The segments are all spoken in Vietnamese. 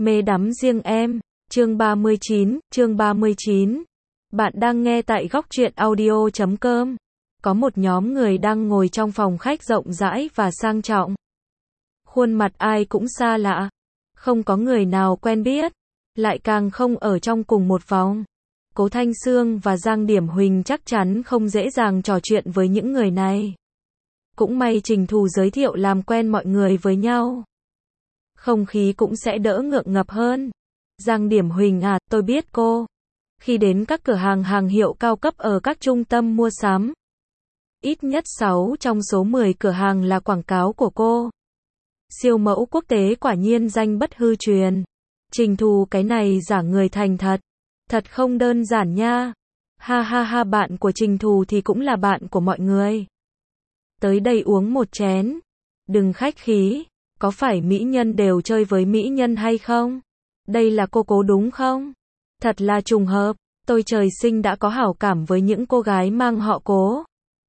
Mê đắm riêng em, chương 39. Bạn đang nghe tại góc truyện audio.com. Có một nhóm người đang ngồi trong phòng khách rộng rãi và sang trọng. Khuôn mặt ai cũng xa lạ, không có người nào quen biết, lại càng không ở trong cùng một phòng. Cố Thanh Sương và Giang Điểm Huỳnh chắc chắn không dễ dàng trò chuyện với những người này. Cũng may Trình Thù giới thiệu làm quen mọi người với nhau. Không khí cũng sẽ đỡ ngượng ngập hơn. Giang Điểm Huỳnh à, tôi biết cô. Khi đến các cửa hàng hàng hiệu cao cấp ở các trung tâm mua sắm, ít nhất 6 trong số 10 cửa hàng là quảng cáo của cô. Siêu mẫu quốc tế quả nhiên danh bất hư truyền. Trình Thù cái này giả người thành thật. Thật không đơn giản nha. Ha ha ha, bạn của Trình Thù thì cũng là bạn của mọi người. Tới đây uống một chén. Đừng khách khí. Có phải mỹ nhân đều chơi với mỹ nhân hay không? Đây là cô Cố đúng không? Thật là trùng hợp. Tôi trời sinh đã có hảo cảm với những cô gái mang họ Cố.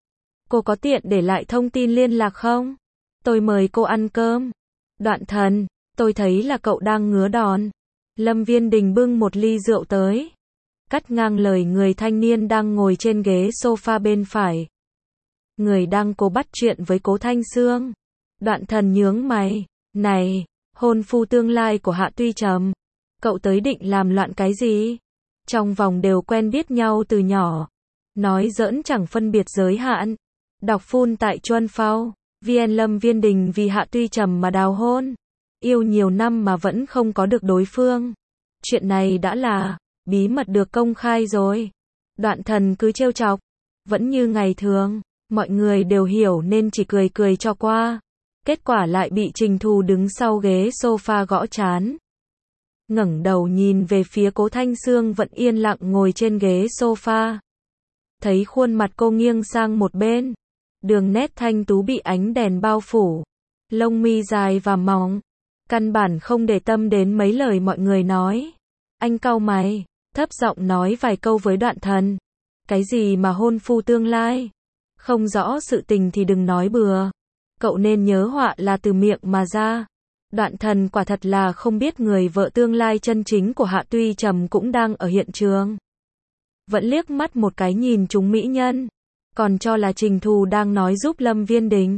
Cô có tiện để lại thông tin liên lạc không? Tôi mời cô ăn cơm. Đoạn Thần, tôi thấy là cậu đang ngứa đòn. Lâm Viên Đình bưng một ly rượu tới, cắt ngang lời người thanh niên đang ngồi trên ghế sofa bên phải. Người đang cố bắt chuyện với Cố Thanh Sương. Đoạn Thần nhướng mày. Này, hôn phu tương lai của Hạ Tuy Trầm. Cậu tới định làm loạn cái gì? Trong vòng đều quen biết nhau từ nhỏ. Nói giỡn chẳng phân biệt giới hạn. Đọc full tại Chuân Phao. VN. Lâm Viên Đình vì Hạ Tuy Trầm mà đào hôn. Yêu nhiều năm mà vẫn không có được đối phương. Chuyện này đã là bí mật được công khai rồi. Đoạn Thần cứ trêu chọc. Vẫn như ngày thường, mọi người đều hiểu nên chỉ cười cười cho qua. Kết quả lại bị Trình Thù đứng sau ghế sofa gõ trán. Ngẩng đầu nhìn về phía Cố Thanh Sương vẫn yên lặng ngồi trên ghế sofa. Thấy khuôn mặt cô nghiêng sang một bên. Đường nét thanh tú bị ánh đèn bao phủ. Lông mi dài và mỏng. Căn bản không để tâm đến mấy lời mọi người nói. Anh cau mày, thấp giọng nói vài câu với Đoạn Thần. Cái gì mà hôn phu tương lai? Không rõ sự tình thì đừng nói bừa. Cậu nên nhớ họa là từ miệng mà ra. Đoạn Thần quả thật là không biết người vợ tương lai chân chính của Hạ Tuy Trầm cũng đang ở hiện trường. Vẫn liếc mắt một cái nhìn chúng mỹ nhân. Còn cho là Trình Thù đang nói giúp Lâm Viên Đình.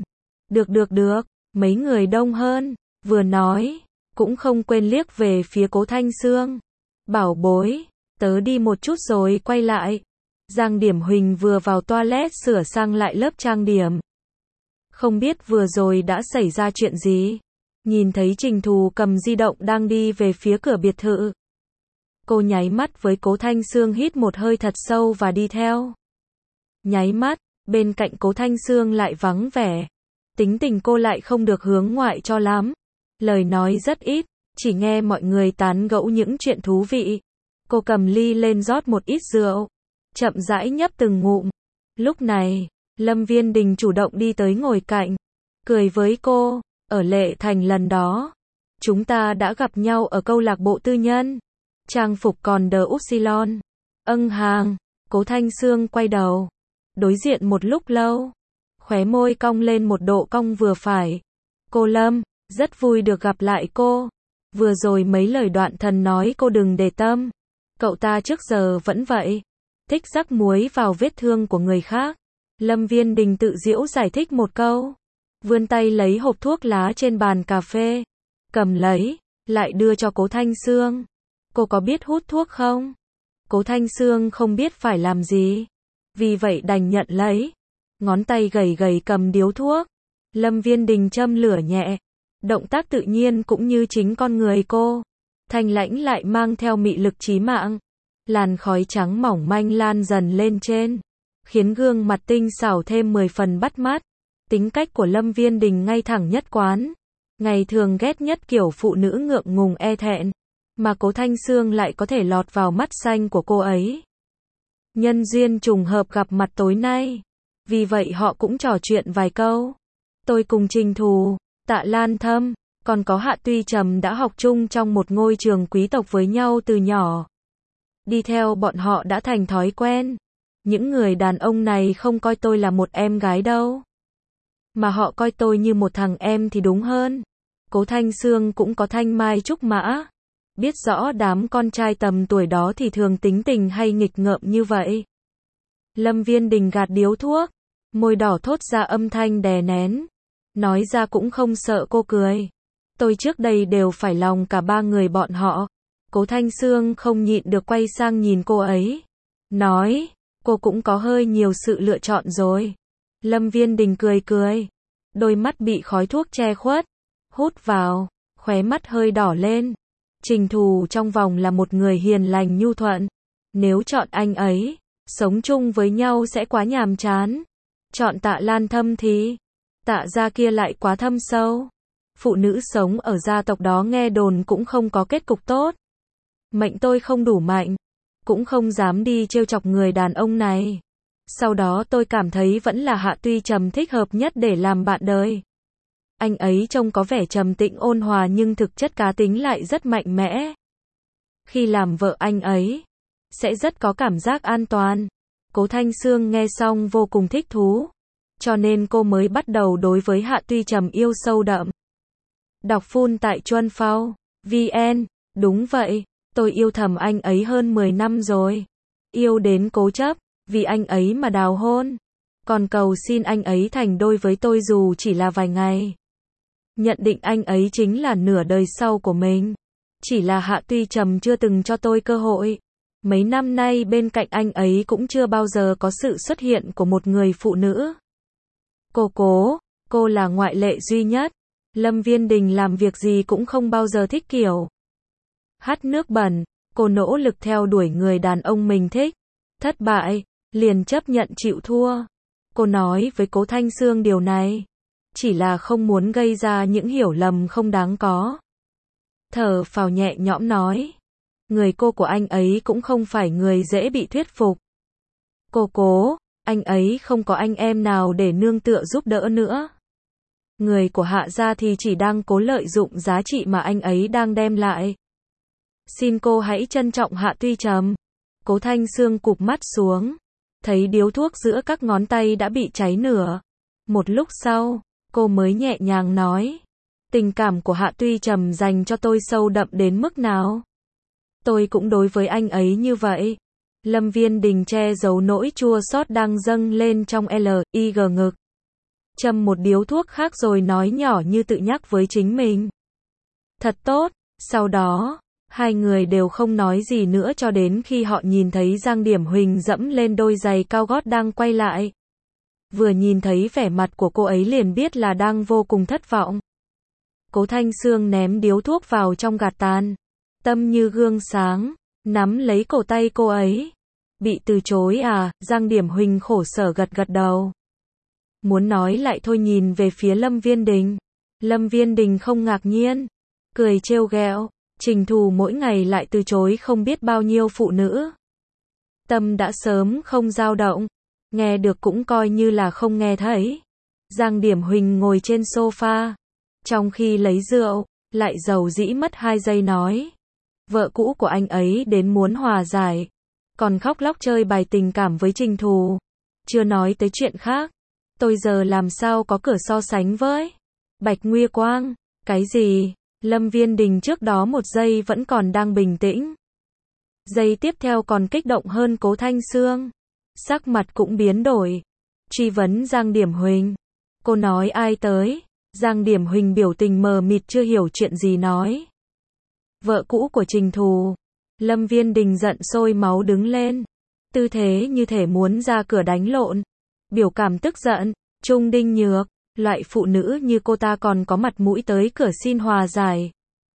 Được, mấy người đông hơn. Vừa nói, cũng không quên liếc về phía Cố Thanh Sương. Bảo bối, tớ đi một chút rồi quay lại. Giang Điểm Huỳnh vừa vào toilet sửa sang lại lớp trang điểm. Không biết vừa rồi đã xảy ra chuyện gì. Nhìn thấy Trình Thù cầm di động đang đi về phía cửa biệt thự. Cô nháy mắt với Cố Thanh Sương, hít một hơi thật sâu và đi theo. Nháy mắt, bên cạnh Cố Thanh Sương lại vắng vẻ. Tính tình cô lại không được hướng ngoại cho lắm. Lời nói rất ít, chỉ nghe mọi người tán gẫu những chuyện thú vị. Cô cầm ly lên rót một ít rượu, chậm rãi nhấp từng ngụm. Lúc này, Lâm Viên Đình chủ động đi tới ngồi cạnh, cười với cô. Ở Lệ Thành lần đó, chúng ta đã gặp nhau ở câu lạc bộ tư nhân. Trang phục còn The Upsilon. Hàng. Cố Thanh Sương quay đầu, đối diện một lúc lâu, khóe môi cong lên một độ cong vừa phải. Cô Lâm, rất vui được gặp lại cô. Vừa rồi mấy lời Đoạn Thần nói cô đừng để tâm. Cậu ta trước giờ vẫn vậy. Thích rắc muối vào vết thương của người khác. Lâm Viên Đình tự giễu giải thích một câu. Vươn tay lấy hộp thuốc lá trên bàn cà phê. Cầm lấy, lại đưa cho Cố Thanh Sương. Cô có biết hút thuốc không? Cố Thanh Sương không biết phải làm gì. Vì vậy đành nhận lấy. Ngón tay gầy gầy cầm điếu thuốc. Lâm Viên Đình châm lửa nhẹ. Động tác tự nhiên cũng như chính con người cô. Thanh lãnh lại mang theo mị lực chí mạng. Làn khói trắng mỏng manh lan dần lên trên, khiến gương mặt tinh xảo thêm 10 phần bắt mắt. Tính cách của Lâm Viên Đình ngay thẳng nhất quán. Ngày thường ghét nhất kiểu phụ nữ ngượng ngùng e thẹn. Mà Cố Thanh Sương lại có thể lọt vào mắt xanh của cô ấy. Nhân duyên trùng hợp gặp mặt tối nay. Vì vậy họ cũng trò chuyện vài câu. Tôi cùng Trình Thù, Tạ Lan Thâm, còn có Hạ Tuy Trầm đã học chung trong một ngôi trường quý tộc với nhau từ nhỏ. Đi theo bọn họ đã thành thói quen. Những người đàn ông này không coi tôi là một em gái đâu. Mà họ coi tôi như một thằng em thì đúng hơn. Cố Thanh Sương cũng có thanh mai trúc mã. Biết rõ đám con trai tầm tuổi đó thì thường tính tình hay nghịch ngợm như vậy. Lâm Viên Đình gạt điếu thuốc, môi đỏ thốt ra âm thanh đè nén. Nói ra cũng không sợ cô cười. Tôi trước đây đều phải lòng cả ba người bọn họ. Cố Thanh Sương không nhịn được quay sang nhìn cô ấy. Nói, cô cũng có hơi nhiều sự lựa chọn rồi. Lâm Viên Đình cười cười. Đôi mắt bị khói thuốc che khuất. Hút vào, khóe mắt hơi đỏ lên. Trình Thù trong vòng là một người hiền lành nhu thuận. Nếu chọn anh ấy, sống chung với nhau sẽ quá nhàm chán. Chọn Tạ Lan Thâm thì, Tạ gia kia lại quá thâm sâu. Phụ nữ sống ở gia tộc đó nghe đồn cũng không có kết cục tốt. Mệnh tôi không đủ mạnh, cũng không dám đi trêu chọc người đàn ông này. Sau đó tôi cảm thấy vẫn là Hạ Tuy Trầm thích hợp nhất để làm bạn đời. Anh ấy trông có vẻ trầm tĩnh ôn hòa nhưng thực chất cá tính lại rất mạnh mẽ. Khi làm vợ anh ấy, sẽ rất có cảm giác an toàn. Cố Thanh Sương nghe xong vô cùng thích thú. Cho nên cô mới bắt đầu đối với Hạ Tuy Trầm yêu sâu đậm. Đọc full tại Chuan Phao, VN, đúng vậy, tôi yêu thầm anh ấy hơn 10 năm rồi. Yêu đến cố chấp, vì anh ấy mà đào hôn. Còn cầu xin anh ấy thành đôi với tôi dù chỉ là vài ngày. Nhận định anh ấy chính là nửa đời sau của mình. Chỉ là Hạ Tuy Trầm chưa từng cho tôi cơ hội. Mấy năm nay bên cạnh anh ấy cũng chưa bao giờ có sự xuất hiện của một người phụ nữ. Cô là ngoại lệ duy nhất. Lâm Viên Đình làm việc gì cũng không bao giờ thích kiểu hắt nước bẩn. Cô nỗ lực theo đuổi người đàn ông mình thích. Thất bại, liền chấp nhận chịu thua. Cô nói với Cố Thanh Sương điều này. Chỉ là không muốn gây ra những hiểu lầm không đáng có. Thở phào nhẹ nhõm nói. Người cô của anh ấy cũng không phải người dễ bị thuyết phục. Anh ấy không có anh em nào để nương tựa giúp đỡ nữa. Người của Hạ gia thì chỉ đang cố lợi dụng giá trị mà anh ấy đang đem lại. Xin cô hãy trân trọng Hạ Tuy Trầm. Cố Thanh Sương cụp mắt xuống. Thấy điếu thuốc giữa các ngón tay đã bị cháy nửa. Một lúc sau, cô mới nhẹ nhàng nói. Tình cảm của Hạ Tuy Trầm dành cho tôi sâu đậm đến mức nào? Tôi cũng đối với anh ấy như vậy. Lâm Viên Đình che giấu nỗi chua xót đang dâng lên trong L.I.G ngực. Châm một điếu thuốc khác rồi nói nhỏ như tự nhắc với chính mình. Thật tốt. Sau đó, hai người đều không nói gì nữa cho đến khi họ nhìn thấy Giang Điểm Huỳnh dẫm lên đôi giày cao gót đang quay lại. Vừa nhìn thấy vẻ mặt của cô ấy liền biết là đang vô cùng thất vọng. Cố Thanh Sương ném điếu thuốc vào trong gạt tàn. Tâm như gương sáng, nắm lấy cổ tay cô ấy. Bị từ chối à? Giang Điểm Huỳnh khổ sở gật gật đầu. Muốn nói lại thôi nhìn về phía Lâm Viên Đình. Lâm Viên Đình không ngạc nhiên. Cười trêu ghẹo. Trình Thù mỗi ngày lại từ chối không biết bao nhiêu phụ nữ. Tâm đã sớm không dao động. Nghe được cũng coi như là không nghe thấy. Giang Điểm Huỳnh ngồi trên sofa. Trong khi lấy rượu, lại dầu dĩ mất 2 giây nói. Vợ cũ của anh ấy đến muốn hòa giải. Còn khóc lóc chơi bài tình cảm với Trình Thù. Chưa nói tới chuyện khác. Tôi giờ làm sao có cửa so sánh với Bạch Nguy Quang. Cái gì? Lâm Viên Đình trước đó 1 giây vẫn còn đang bình tĩnh. Giây tiếp theo còn kích động hơn Cố Thanh Sương. Sắc mặt cũng biến đổi. Truy vấn Giang Điểm Huỳnh. Cô nói ai tới? Giang Điểm Huỳnh biểu tình mờ mịt chưa hiểu chuyện gì nói. Vợ cũ của Trình Thù. Lâm Viên Đình giận sôi máu đứng lên. Tư thế như thể muốn ra cửa đánh lộn. Biểu cảm tức giận. Trung Đinh Nhược. Loại phụ nữ như cô ta còn có mặt mũi tới cửa xin hòa giải.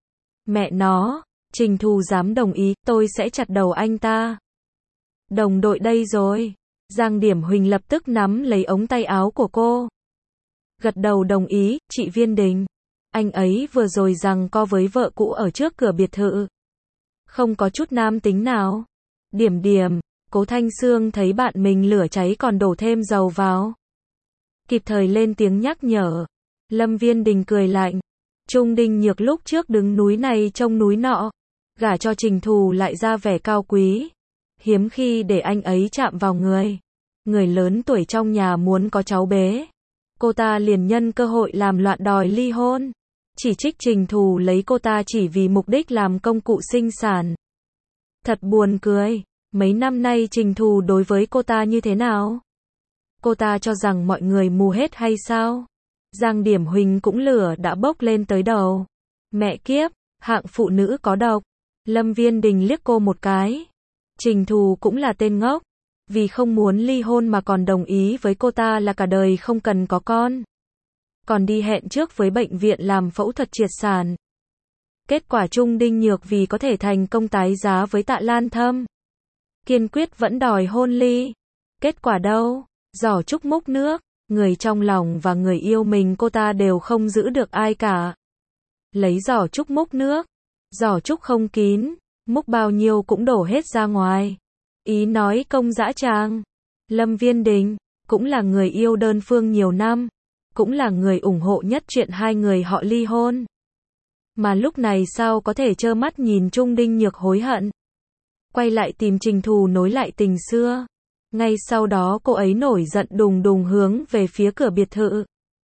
Mẹ nó. Trình Thù dám đồng ý, tôi sẽ chặt đầu anh ta. Đồng đội đây rồi. Giang Điểm Huỳnh lập tức nắm lấy ống tay áo của cô. Gật đầu đồng ý, chị Viên Đình. Anh ấy vừa rồi giằng co với vợ cũ ở trước cửa biệt thự. Không có chút nam tính nào. Điểm. Cố Thanh Sương thấy bạn mình lửa cháy còn đổ thêm dầu vào. Kịp thời lên tiếng nhắc nhở. Lâm Viên Đình cười lạnh. Trung Đinh Nhược lúc trước đứng núi này trông núi nọ. Gả cho Trình Thù lại ra vẻ cao quý. Hiếm khi để anh ấy chạm vào người. Người lớn tuổi trong nhà muốn có cháu bé. Cô ta liền nhân cơ hội làm loạn đòi ly hôn. chỉ trích Trình Thù lấy cô ta chỉ vì mục đích làm công cụ sinh sản. Thật buồn cười, mấy năm nay Trình Thù đối với cô ta như thế nào? Cô ta cho rằng mọi người mù hết hay sao? Giang Điểm Huỳnh cũng lửa đã bốc lên tới đầu. Mẹ kiếp, hạng phụ nữ có độc. Lâm Viên Đình liếc cô một cái. Trình Thù cũng là tên ngốc. Vì không muốn ly hôn mà còn đồng ý với cô ta là cả đời không cần có con. Còn đi hẹn trước với bệnh viện làm phẫu thuật triệt sản. Kết quả Trung Đinh Nhược vì có thể thành công tái giá với Tạ Lan Thâm. Kiên quyết vẫn đòi hôn ly. Kết quả đâu? Giỏ trúc múc nước. Người trong lòng và người yêu mình cô ta đều không giữ được ai cả. Lấy giỏ trúc múc nước. Giỏ trúc không kín. Múc bao nhiêu cũng đổ hết ra ngoài. Ý nói công dã tràng. Lâm Viên Đình cũng là người yêu đơn phương nhiều năm. Cũng là người ủng hộ nhất chuyện hai người họ ly hôn. Mà lúc này sao có thể trơ mắt nhìn Trung Đinh Nhược hối hận. Quay lại tìm Trình Thù nối lại tình xưa. Ngay sau đó cô ấy nổi giận đùng đùng hướng về phía cửa biệt thự.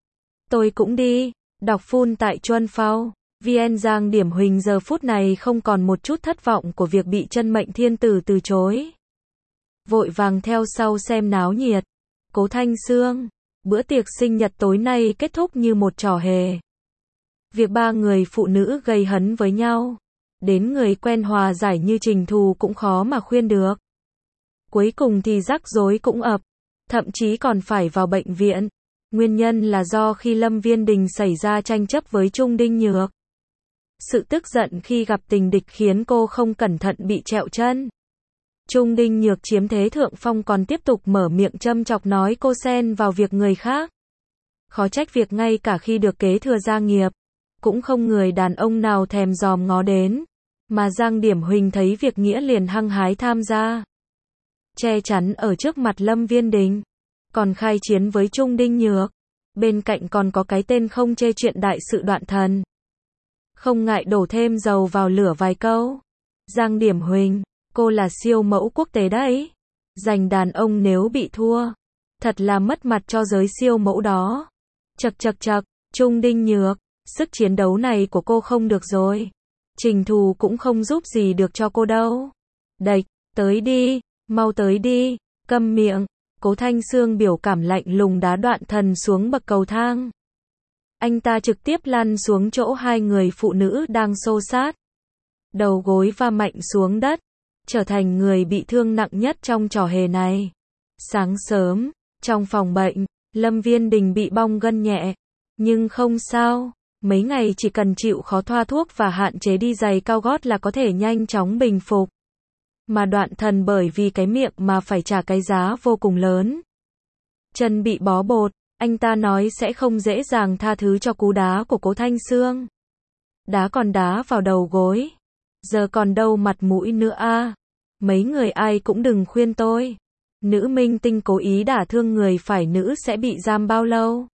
Tôi cũng đi. Đọc phun tại Chuân Phao. VN Giang Điểm Huỳnh giờ phút này không còn một chút thất vọng của việc bị Chân Mệnh Thiên Tử từ chối. Vội vàng theo sau xem náo nhiệt. Cố Thanh Sương. Bữa tiệc sinh nhật tối nay kết thúc như một trò hề. Việc ba người phụ nữ gây hấn với nhau. Đến người quen hòa giải như Trình Thù cũng khó mà khuyên được. Cuối cùng thì rắc rối cũng ập. Thậm chí còn phải vào bệnh viện. Nguyên nhân là do khi Lâm Viên Đình xảy ra tranh chấp với Trung Đinh Nhược. Sự tức giận khi gặp tình địch khiến cô không cẩn thận bị trẹo chân. Trung Đinh Nhược chiếm thế thượng phong còn tiếp tục mở miệng châm chọc nói cô xen vào việc người khác. Khó trách việc ngay cả khi được kế thừa gia nghiệp, cũng không người đàn ông nào thèm dòm ngó đến. Mà Giang Điểm Huỳnh thấy việc nghĩa liền hăng hái tham gia. Che chắn ở trước mặt Lâm Viên Đình. Còn khai chiến với Trung Đinh Nhược. Bên cạnh còn có cái tên không chê chuyện đại sự Đoạn Thần. Không ngại đổ thêm dầu vào lửa vài câu. Giang Điểm Huỳnh, cô là siêu mẫu quốc tế đấy. Giành đàn ông nếu bị thua. Thật là mất mặt cho giới siêu mẫu đó. Chậc chậc chậc, Trung Đinh Nhược, sức chiến đấu này của cô không được rồi. Trình Thù cũng không giúp gì được cho cô đâu. Đạch, tới đi, mau tới đi, câm miệng. Cố Thanh Sương biểu cảm lạnh lùng đá Đoạn Thần xuống bậc cầu thang. Anh ta trực tiếp lăn xuống chỗ hai người phụ nữ đang xô xát. Đầu gối va mạnh xuống đất, trở thành người bị thương nặng nhất trong trò hề này. Sáng sớm, trong phòng bệnh, Lâm Viên Đình bị bong gân nhẹ. Nhưng không sao, mấy ngày chỉ cần chịu khó thoa thuốc và hạn chế đi giày cao gót là có thể nhanh chóng bình phục. Mà Đoạn Thần bởi vì cái miệng mà phải trả cái giá vô cùng lớn. Chân bị bó bột, anh ta nói sẽ không dễ dàng tha thứ cho cú đá của Cố Thanh Sương. Đá còn đá vào đầu gối. Giờ còn đâu mặt mũi nữa a. Mấy người ai cũng đừng khuyên tôi. Nữ minh tinh cố ý đả thương người phải nữ sẽ bị giam bao lâu.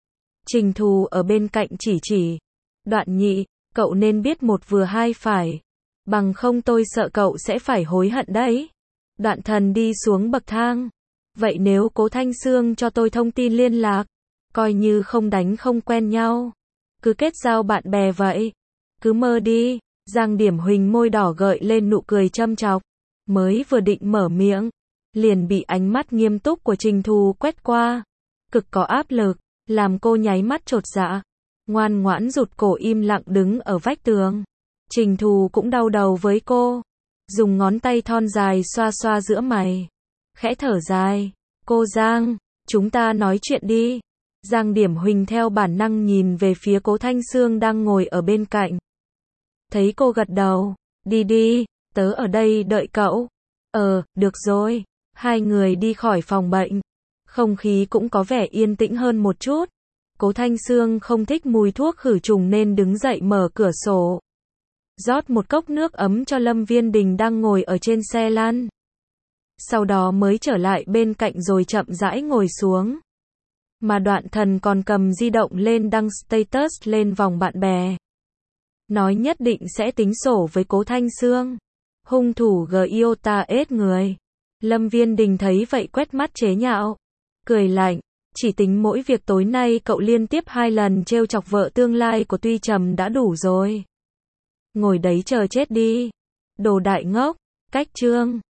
Trình Thù ở bên cạnh chỉ. Đoạn nhị, cậu nên biết một vừa hai phải. Bằng không tôi sợ cậu sẽ phải hối hận đấy. Đoạn Thần đi xuống bậc thang. Vậy nếu Cố Thanh Sương cho tôi thông tin liên lạc, coi như không đánh không quen nhau. Cứ kết giao bạn bè vậy. Cứ mơ đi. Giang Điểm Huỳnh môi đỏ gợi lên nụ cười châm chọc. Mới vừa định mở miệng, liền bị ánh mắt nghiêm túc của Trình Thù quét qua. Cực có áp lực, làm cô nháy mắt chột dạ. Ngoan ngoãn rụt cổ im lặng đứng ở vách tường. Trình Thù cũng đau đầu với cô. Dùng ngón tay thon dài xoa xoa giữa mày. Khẽ thở dài. Cô Giang, chúng ta nói chuyện đi. Giang Điểm Huỳnh theo bản năng nhìn về phía Cố Thanh Sương đang ngồi ở bên cạnh. Thấy cô gật đầu. Đi đi, tớ ở đây đợi cậu. Được rồi. Hai người đi khỏi phòng bệnh. Không khí cũng có vẻ yên tĩnh hơn một chút. Cố Thanh Sương không thích mùi thuốc khử trùng nên đứng dậy mở cửa sổ. Rót một cốc nước ấm cho Lâm Viên Đình đang ngồi ở trên xe lăn. Sau đó mới trở lại bên cạnh rồi chậm rãi ngồi xuống. Mà Đoạn Thần còn cầm di động lên đăng status lên vòng bạn bè. Nói nhất định sẽ tính sổ với Cố Thanh Sương. Hung thủ Giota ết người. Lâm Viên Đình thấy vậy quét mắt chế nhạo. Cười lạnh. Chỉ tính mỗi việc tối nay cậu liên tiếp 2 lần trêu chọc vợ tương lai của Tuy Trầm đã đủ rồi. Ngồi đấy chờ chết đi. Đồ đại ngốc. Cách chương